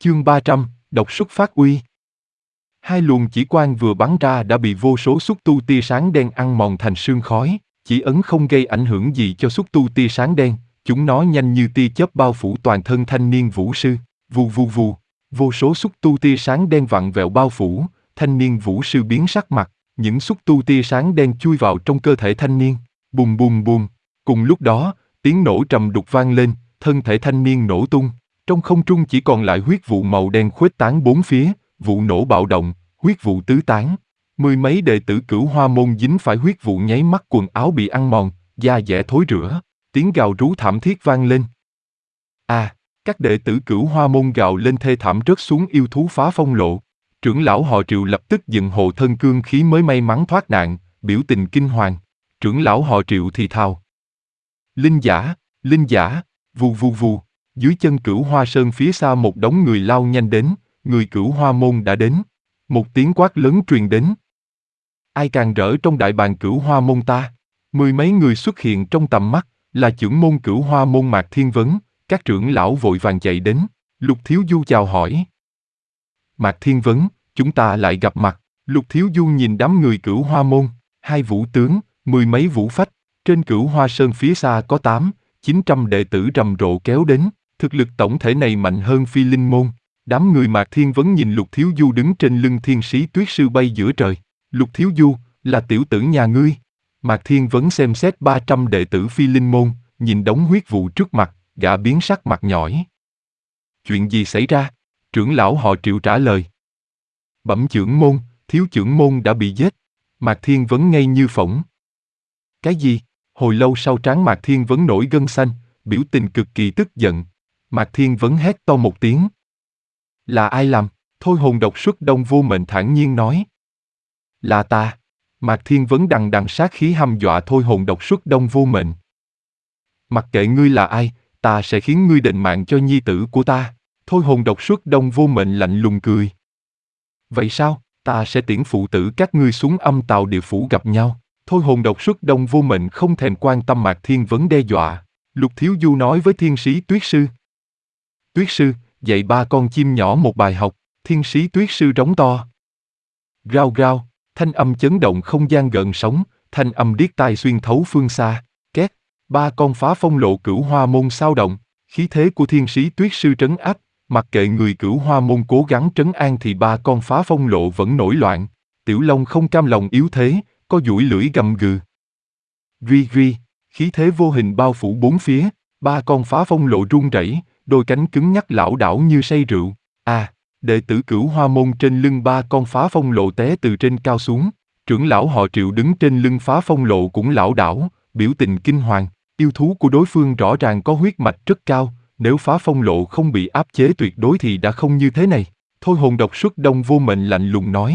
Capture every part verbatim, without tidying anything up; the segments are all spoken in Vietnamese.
Chương ba trăm, độc xuất phát uy. Hai luồng chỉ quang vừa bắn ra đã bị vô số xúc tu tia sáng đen ăn mòn thành sương khói, chỉ ấn không gây ảnh hưởng gì cho xúc tu tia sáng đen, chúng nó nhanh như tia chớp bao phủ toàn thân thanh niên vũ sư, vù vù vù, vô số xúc tu tia sáng đen vặn vẹo bao phủ, thanh niên vũ sư biến sắc mặt, những xúc tu tia sáng đen chui vào trong cơ thể thanh niên, bùm bùm bùm, cùng lúc đó, tiếng nổ trầm đục vang lên, thân thể thanh niên nổ tung. Trong không trung chỉ còn lại huyết vụ màu đen khuếch tán bốn phía, vụ nổ bạo động, huyết vụ tứ tán. Mười mấy đệ tử Cửu Hoa môn dính phải huyết vụ nháy mắt quần áo bị ăn mòn, da dẻ thối rữa, tiếng gào rú thảm thiết vang lên. À, các đệ tử Cửu Hoa môn gào lên thê thảm rớt xuống yêu thú phá phong lộ. Trưởng lão họ Triệu lập tức dựng hộ thân cương khí mới may mắn thoát nạn, biểu tình kinh hoàng. Trưởng lão họ Triệu thì thào: Linh giả, linh giả, vù vù vù. Dưới chân Cửu Hoa Sơn phía xa một đống người lao nhanh đến, người Cửu Hoa môn đã đến. Một tiếng quát lớn truyền đến. Ai càng rỡ trong đại bàng Cửu Hoa môn ta? Mười mấy người xuất hiện trong tầm mắt, là trưởng môn Cửu Hoa môn Mạc Thiên Vấn, các trưởng lão vội vàng chạy đến. Lục Thiếu Du chào hỏi. Mạc Thiên Vấn, chúng ta lại gặp mặt. Lục Thiếu Du nhìn đám người Cửu Hoa môn, hai vũ tướng, mười mấy vũ phách, trên Cửu Hoa Sơn phía xa có tám, chín trăm đệ tử rầm rộ kéo đến. Thực lực tổng thể này mạnh hơn Phi Linh môn. Đám người Mạc Thiên Vấn nhìn Lục Thiếu Du đứng trên lưng Thiên Sĩ Tuyết Sư bay giữa trời. Lục Thiếu Du, là tiểu tử nhà ngươi. Mạc Thiên Vấn xem xét ba trăm đệ tử Phi Linh môn, nhìn đống huyết vụ trước mặt, gã biến sắc mặt nhỏi. Chuyện gì xảy ra? Trưởng lão họ Triệu trả lời. Bẩm trưởng môn, thiếu trưởng môn đã bị giết. Mạc Thiên Vấn ngây như phỗng. Cái gì? Hồi lâu sau trán Mạc Thiên Vấn nổi gân xanh, biểu tình cực kỳ tức giận. Mạc Thiên Vấn hét to một tiếng. Là ai làm? Thôi hồn độc xuất Đông Vô Mệnh thản nhiên nói. Là ta. Mạc Thiên Vấn đằng đằng sát khí hăm dọa thôi hồn độc xuất Đông Vô Mệnh. Mặc kệ ngươi là ai, ta sẽ khiến ngươi đền mạng cho nhi tử của ta. Thôi hồn độc xuất Đông Vô Mệnh lạnh lùng cười. Vậy sao? Ta sẽ tiễn phụ tử các ngươi xuống âm tào địa phủ gặp nhau. Thôi hồn độc xuất Đông Vô Mệnh không thèm quan tâm Mạc Thiên Vấn đe dọa. Lục Thiếu Du nói với Thiên Sĩ Tuyết Sư. Tuyết Sư, dạy ba con chim nhỏ một bài học. Thiên Sĩ Tuyết Sư rống to. Rao rao, thanh âm chấn động không gian gợn sóng, thanh âm điếc tai xuyên thấu phương xa. Két, ba con phá phong lộ Cửu Hoa môn sao động, khí thế của Thiên Sĩ Tuyết Sư trấn áp, mặc kệ người Cửu Hoa môn cố gắng trấn an thì ba con phá phong lộ vẫn nổi loạn. Tiểu Long không cam lòng yếu thế, có duỗi lưỡi gầm gừ. Ri ri, khí thế vô hình bao phủ bốn phía, ba con phá phong lộ run rẩy, đôi cánh cứng nhắc lảo đảo như say rượu. À, đệ tử Cửu Hoa môn trên lưng ba con phá phong lộ té từ trên cao xuống. Trưởng lão họ Triệu đứng trên lưng phá phong lộ cũng lảo đảo, biểu tình kinh hoàng. Yêu thú của đối phương rõ ràng có huyết mạch rất cao, nếu phá phong lộ không bị áp chế tuyệt đối thì đã không như thế này. Thôi hồn độc xuất Đông Vô Mệnh lạnh lùng nói.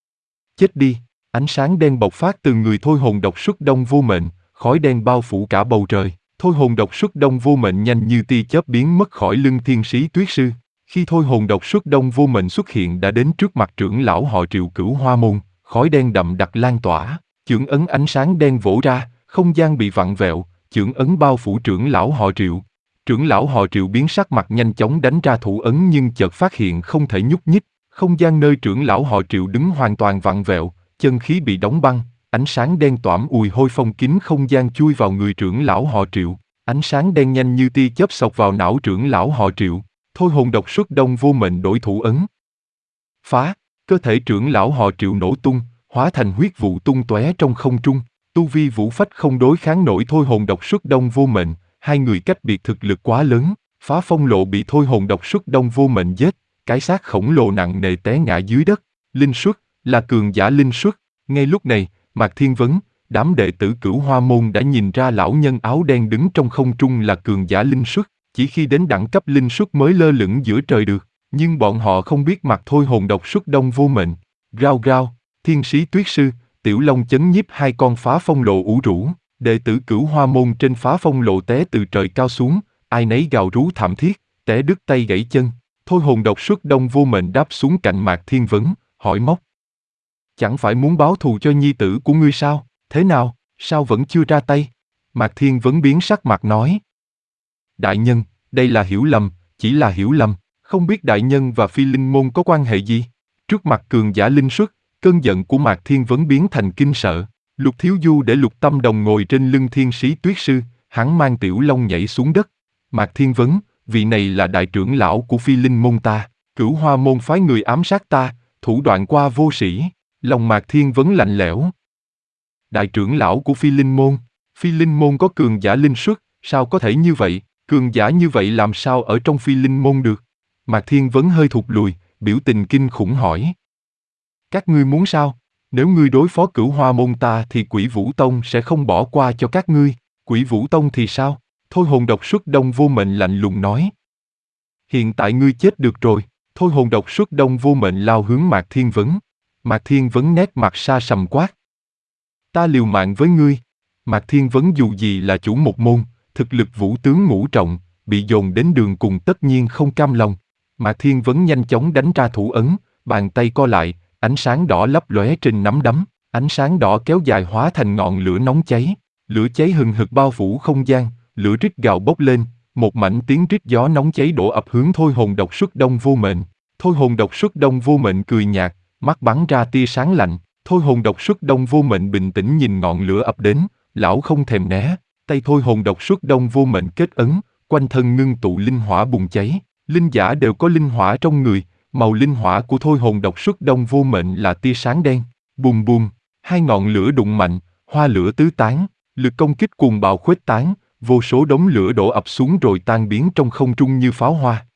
Chết đi! Ánh sáng đen bộc phát từ người thôi hồn độc xuất Đông Vô Mệnh, khói đen bao phủ cả bầu trời. Thôi hồn độc xuất Đông Vô Mệnh nhanh như tia chớp biến mất khỏi lưng Thiên Sĩ Tuyết Sư. Khi thôi hồn độc xuất Đông Vô Mệnh xuất hiện đã đến trước mặt trưởng lão họ Triệu Cửu Hoa môn, khói đen đậm đặc lan tỏa, chưởng ấn ánh sáng đen vỗ ra, không gian bị vặn vẹo, chưởng ấn bao phủ trưởng lão họ Triệu. Trưởng lão họ Triệu biến sắc mặt nhanh chóng đánh ra thủ ấn nhưng chợt phát hiện không thể nhúc nhích, không gian nơi trưởng lão họ Triệu đứng hoàn toàn vặn vẹo, chân khí bị đóng băng, ánh sáng đen toảm ùi hôi phong kín không gian chui vào người trưởng lão họ Triệu, ánh sáng đen nhanh như tia chớp xộc vào não trưởng lão họ Triệu. Thôi hồn độc xuất Đông Vô Mệnh đổi thủ ấn. Phá, cơ thể trưởng lão họ Triệu nổ tung, hóa thành huyết vụ tung tóe trong không trung. Tu vi vũ phách không đối kháng nổi thôi hồn độc xuất Đông Vô Mệnh, hai người cách biệt thực lực quá lớn. Phá phong lộ bị thôi hồn độc xuất Đông Vô Mệnh giết, cái xác khổng lồ nặng nề té ngã dưới đất. Linh xuất, là cường giả linh xuất. Ngay lúc này, Mạc Thiên Vấn, đám đệ tử Cửu Hoa môn đã nhìn ra lão nhân áo đen đứng trong không trung là cường giả linh xuất. Chỉ khi đến đẳng cấp linh xuất mới lơ lửng giữa trời được, nhưng bọn họ không biết mặt thôi hồn độc xuất Đông Vô Mệnh. Rao rao, Thiên Sĩ Tuyết Sư, Tiểu Long chấn nhiếp hai con phá phong lộ ủ rũ, đệ tử Cửu Hoa môn trên phá phong lộ té từ trời cao xuống, ai nấy gào rú thảm thiết, té đứt tay gãy chân. Thôi hồn độc xuất Đông Vô Mệnh đáp xuống cạnh Mạc Thiên Vấn, hỏi móc. Chẳng phải muốn báo thù cho nhi tử của ngươi sao? Thế nào, sao vẫn chưa ra tay? Mạc Thiên Vấn biến sắc mặt nói. Đại nhân, đây là hiểu lầm, chỉ là hiểu lầm, Không biết đại nhân và phi linh môn có quan hệ gì? Trước mặt cường giả linh xuất, cơn giận của Mạc Thiên Vấn biến thành kinh sợ. Lục Thiếu Du để Lục Tâm Đồng ngồi trên lưng Thiên Sĩ Tuyết Sư, hắn mang Tiểu Long nhảy xuống đất. Mạc Thiên Vấn, vị này là đại trưởng lão của phi linh môn ta, Cửu Hoa môn phái người ám sát ta, thủ đoạn qua vô sĩ. Lòng Mạc Thiên Vấn lạnh lẽo. Đại trưởng lão của phi linh môn, phi linh môn có cường giả linh xuất, sao có thể như vậy, cường giả như vậy làm sao ở trong phi linh môn được? Mạc Thiên Vấn hơi thụt lùi, biểu tình kinh khủng hỏi. Các ngươi muốn sao? Nếu ngươi đối phó Cửu Hoa môn ta thì Quỷ Vũ Tông sẽ không bỏ qua cho các ngươi. Quỷ Vũ Tông thì sao? Thôi Hồn Độc Xuất Đông Vô Mệnh lạnh lùng nói. Hiện tại ngươi chết được rồi. Thôi Hồn Độc Xuất Đông Vô Mệnh lao hướng Mạc Thiên Vấn. Mạc Thiên Vấn nét mặt sa sầm quát. Ta liều mạng với ngươi. Mạc Thiên Vấn dù gì là chủ một môn, thực lực vũ tướng ngũ trọng, bị dồn đến đường cùng tất nhiên không cam lòng. Mạc Thiên Vấn nhanh chóng đánh ra thủ ấn, bàn tay co lại, ánh sáng đỏ lấp lóe trên nắm đấm, ánh sáng đỏ kéo dài hóa thành ngọn lửa nóng cháy, lửa cháy hừng hực bao phủ không gian, lửa rít gào bốc lên, một mảnh tiếng rít gió nóng cháy đổ ập hướng Thôi Hồn Độc Xuất Đông Vô Mệnh. Thôi Hồn Độc Xuất Đông Vô Mệnh cười nhạt, mắt bắn ra tia sáng lạnh. Thôi Hồn Độc Xuất Đông Vô Mệnh bình tĩnh nhìn ngọn lửa ập đến, lão không thèm né, tay Thôi Hồn Độc Xuất Đông Vô Mệnh kết ấn, quanh thân ngưng tụ linh hỏa bùng cháy. Linh giả đều có linh hỏa trong người, màu linh hỏa của Thôi Hồn Độc Xuất Đông Vô Mệnh là tia sáng đen. Bùm bùm, hai ngọn lửa đụng mạnh, hoa lửa tứ tán, lực công kích cuồng bạo khuếch tán, vô số đống lửa đổ ập xuống rồi tan biến trong không trung như pháo hoa.